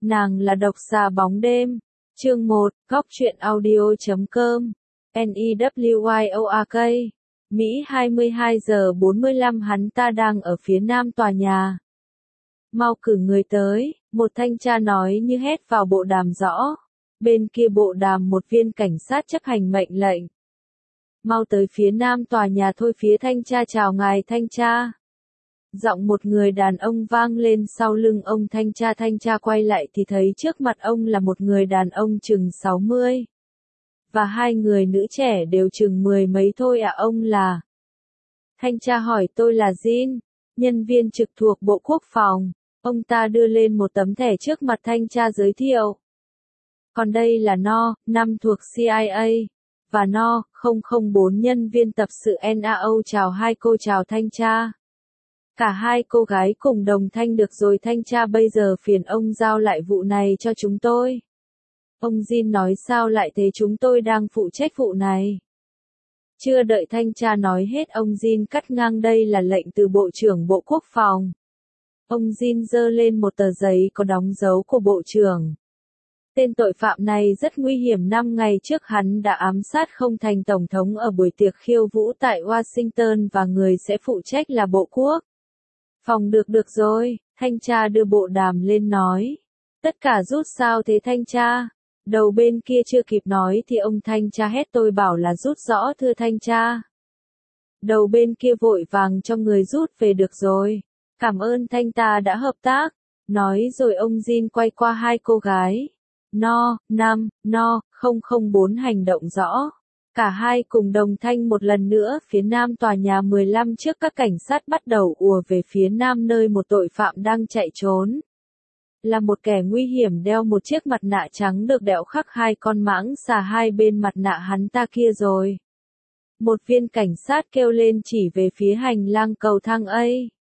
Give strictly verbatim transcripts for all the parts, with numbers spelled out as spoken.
Nàng là độc xà bóng đêm. Chương một, góc truyện audio.com. N E W Y O R K. Mỹ hai mươi hai giờ bốn mươi lăm hắn ta đang ở phía nam tòa nhà. Mau cử người tới, một thanh tra nói như hét vào bộ đàm rõ. Bên kia bộ đàm một viên cảnh sát chấp hành mệnh lệnh. Mau tới phía nam tòa nhà thôi. Phía thanh tra chào ngài thanh tra. Giọng một người đàn ông vang lên sau lưng ông thanh tra. Thanh tra quay lại thì thấy trước mặt ông là một người đàn ông chừng sáu mươi. Và hai người nữ trẻ đều chừng mười mấy thôi à. Ông là... Thanh tra hỏi tôi là Jin, nhân viên trực thuộc Bộ Quốc phòng. Ông ta đưa lên một tấm thẻ trước mặt thanh tra giới thiệu. Còn đây là No, năm thuộc C I A. Và No, không không bốn nhân viên tập sự N A O. Chào hai cô. Chào thanh tra. Cả hai cô gái cùng đồng thanh. Được rồi thanh tra, bây giờ phiền ông giao lại vụ này cho chúng tôi. Ông Jin nói sao lại thế, chúng tôi đang phụ trách vụ này. Chưa đợi thanh tra nói hết ông Jin cắt ngang, đây là lệnh từ Bộ trưởng Bộ Quốc phòng. Ông Jin giơ lên một tờ giấy có đóng dấu của Bộ trưởng. Tên tội phạm này rất nguy hiểm. Năm ngày trước hắn đã ám sát không thành Tổng thống ở buổi tiệc khiêu vũ tại Washington và người sẽ phụ trách là Bộ Quốc phòng. Được được rồi, thanh tra đưa bộ đàm lên nói. Tất cả rút sao thế thanh tra? Đầu bên kia chưa kịp nói thì ông thanh tra hét, tôi bảo là rút rõ thưa thanh tra. Đầu bên kia vội vàng cho người rút về. Được rồi, cảm ơn thanh ta đã hợp tác. Nói rồi ông Jin quay qua hai cô gái. No, năm, No, không không bốn hành động rõ. Cả hai cùng đồng thanh một lần nữa. Phía nam tòa nhà mười lăm trước các cảnh sát bắt đầu ùa về phía nam nơi một tội phạm đang chạy trốn. Là một kẻ nguy hiểm đeo một chiếc mặt nạ trắng được đẽo khắc hai con mãng xà hai bên mặt nạ hắn ta kia rồi. Một viên cảnh sát kêu lên chỉ về phía hành lang cầu thang A.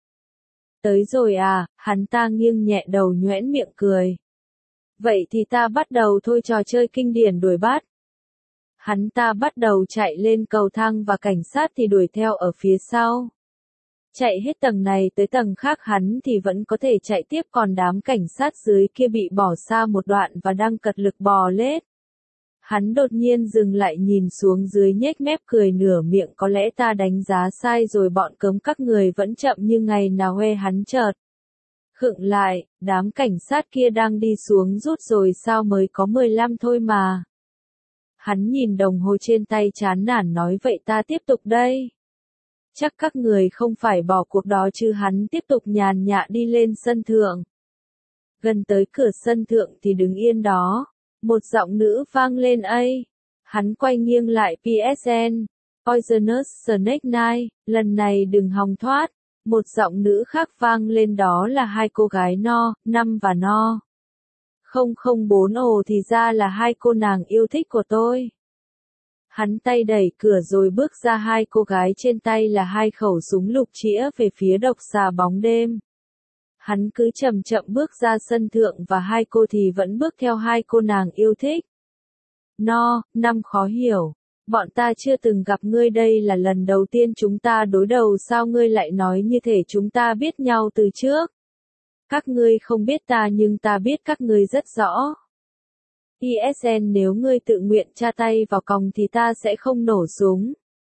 Tới rồi à, hắn ta nghiêng nhẹ đầu nhoẻn miệng cười. Vậy thì ta bắt đầu thôi, trò chơi kinh điển đuổi bắt. Hắn ta bắt đầu chạy lên cầu thang và cảnh sát thì đuổi theo ở phía sau. Chạy hết tầng này tới tầng khác hắn thì vẫn có thể chạy tiếp, còn đám cảnh sát dưới kia bị bỏ xa một đoạn và đang cật lực bò lết. Hắn đột nhiên dừng lại nhìn xuống dưới nhếch mép cười nửa miệng, có lẽ ta đánh giá sai rồi, bọn cấm các người vẫn chậm như ngày nào hoe. Hắn chợt khựng lại, đám cảnh sát kia đang đi xuống rút rồi sao, mới có mười lăm thôi mà. Hắn nhìn đồng hồ trên tay chán nản nói, vậy ta tiếp tục đây. Chắc các người không phải bỏ cuộc đó chứ. Hắn tiếp tục nhàn nhã đi lên sân thượng. Gần tới cửa sân thượng thì đứng yên đó. Một giọng nữ vang lên A. Hắn quay nghiêng lại. P S N, Poisonous Snake Night, lần này đừng hòng thoát. Một giọng nữ khác vang lên, đó là hai cô gái No, năm và No. không không bốn. Ồ, thì ra là hai cô nàng yêu thích của tôi. Hắn tay đẩy cửa rồi bước ra. Hai cô gái trên tay là hai khẩu súng lục chĩa về phía độc xà bóng đêm. Hắn cứ chậm chậm bước ra sân thượng và hai cô thì vẫn bước theo hai cô nàng yêu thích. No, năm khó hiểu. Bọn ta chưa từng gặp ngươi, đây là lần đầu tiên chúng ta đối đầu, sao ngươi lại nói như thể chúng ta biết nhau từ trước? Các ngươi không biết ta nhưng ta biết các ngươi rất rõ. I S N, nếu ngươi tự nguyện tra tay vào còng thì ta sẽ không nổ súng.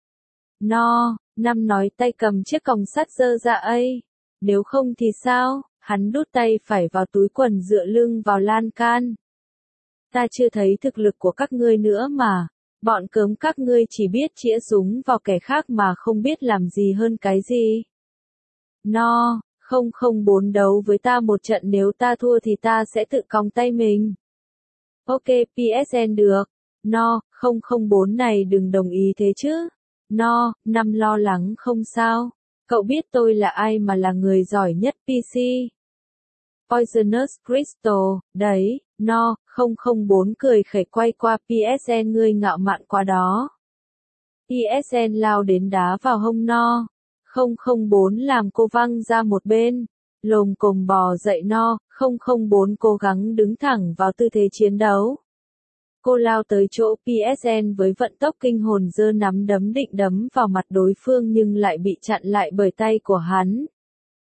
No, năm nói, tay cầm chiếc còng sắt giơ ra A. Nếu không thì sao? Hắn đút tay phải vào túi quần, dựa lưng vào lan can. Ta chưa thấy thực lực của các ngươi nữa mà. Bọn cớm các ngươi chỉ biết chĩa súng vào kẻ khác mà không biết làm gì hơn cái gì. No, không không bốn đấu với ta một trận, nếu ta thua thì ta sẽ tự còng tay mình. Ok, P S N được. No, không không bốn này đừng đồng ý thế chứ. No, năm lo lắng không sao. Cậu biết tôi là ai mà là người giỏi nhất P C. Poisonous Crystal, đấy. No, không không bốn cười khẩy quay qua. P S N, ngươi ngạo mạn quá đó. P S N lao đến đá vào hông No. không không bốn làm cô văng ra một bên. Lồm cồm bò dậy. No, không không bốn cố gắng đứng thẳng vào tư thế chiến đấu. Cô lao tới chỗ P S N với vận tốc kinh hồn, giơ nắm đấm định đấm vào mặt đối phương nhưng lại bị chặn lại bởi tay của hắn.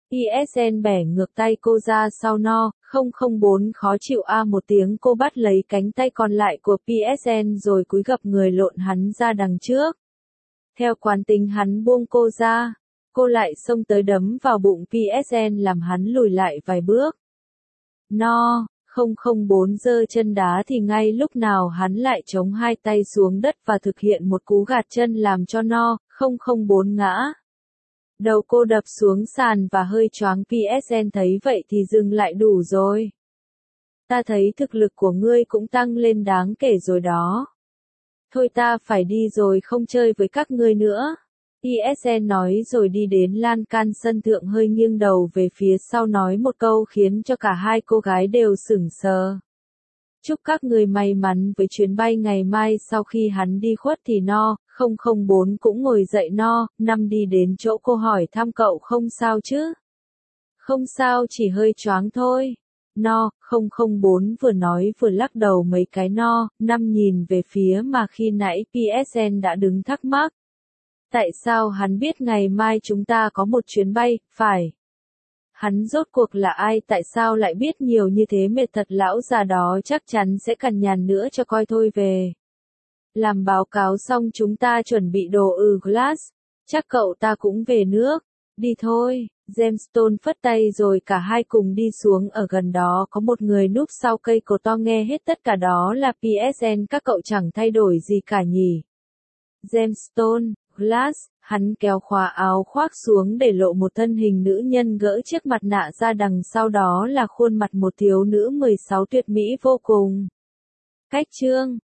i ét en bẻ ngược tay cô ra sau no, không không bốn khó chịu a một tiếng cô bắt lấy cánh tay còn lại của pê ét en rồi cúi gập người lộn hắn ra đằng trước. Theo quán tính hắn buông cô ra, cô lại xông tới đấm vào bụng pê ét en làm hắn lùi lại vài bước. No, không không bốn giơ chân đá thì ngay lúc nào hắn lại chống hai tay xuống đất và thực hiện một cú gạt chân làm cho no, không không bốn ngã. Đầu cô đập xuống sàn và hơi choáng pê ét en thấy vậy thì dừng lại đủ rồi. Ta thấy thực lực của ngươi cũng tăng lên đáng kể rồi đó. Thôi ta phải đi rồi không chơi với các ngươi nữa. i ét en nói rồi đi đến lan can sân thượng hơi nghiêng đầu về phía sau nói một câu khiến cho cả hai cô gái đều sửng sờ. Chúc các người may mắn với chuyến bay ngày mai. Sau khi hắn đi khuất thì no, không không bốn cũng ngồi dậy no, năm đi đến chỗ cô hỏi thăm cậu không sao chứ? Không sao chỉ hơi choáng thôi. No, không không bốn vừa nói vừa lắc đầu mấy cái no, năm nhìn về phía mà khi nãy pê ét en đã đứng thắc mắc. Tại sao hắn biết ngày mai chúng ta có một chuyến bay, phải? Hắn rốt cuộc là ai tại sao lại biết nhiều như thế mệt thật lão già đó chắc chắn sẽ cằn nhằn nữa cho coi thôi về. Làm báo cáo xong chúng ta chuẩn bị đồ ừ Glass, chắc cậu ta cũng về nước, đi thôi. James Stone phất tay rồi cả hai cùng đi xuống ở gần đó có một người núp sau cây cột to nghe hết tất cả đó là pê ét en các cậu chẳng thay đổi gì cả nhỉ. James Stone, Glass, hắn kéo khóa áo khoác xuống để lộ một thân hình nữ nhân gỡ chiếc mặt nạ ra đằng sau đó là khuôn mặt một thiếu nữ mười sáu tuyệt mỹ vô cùng. Cách chương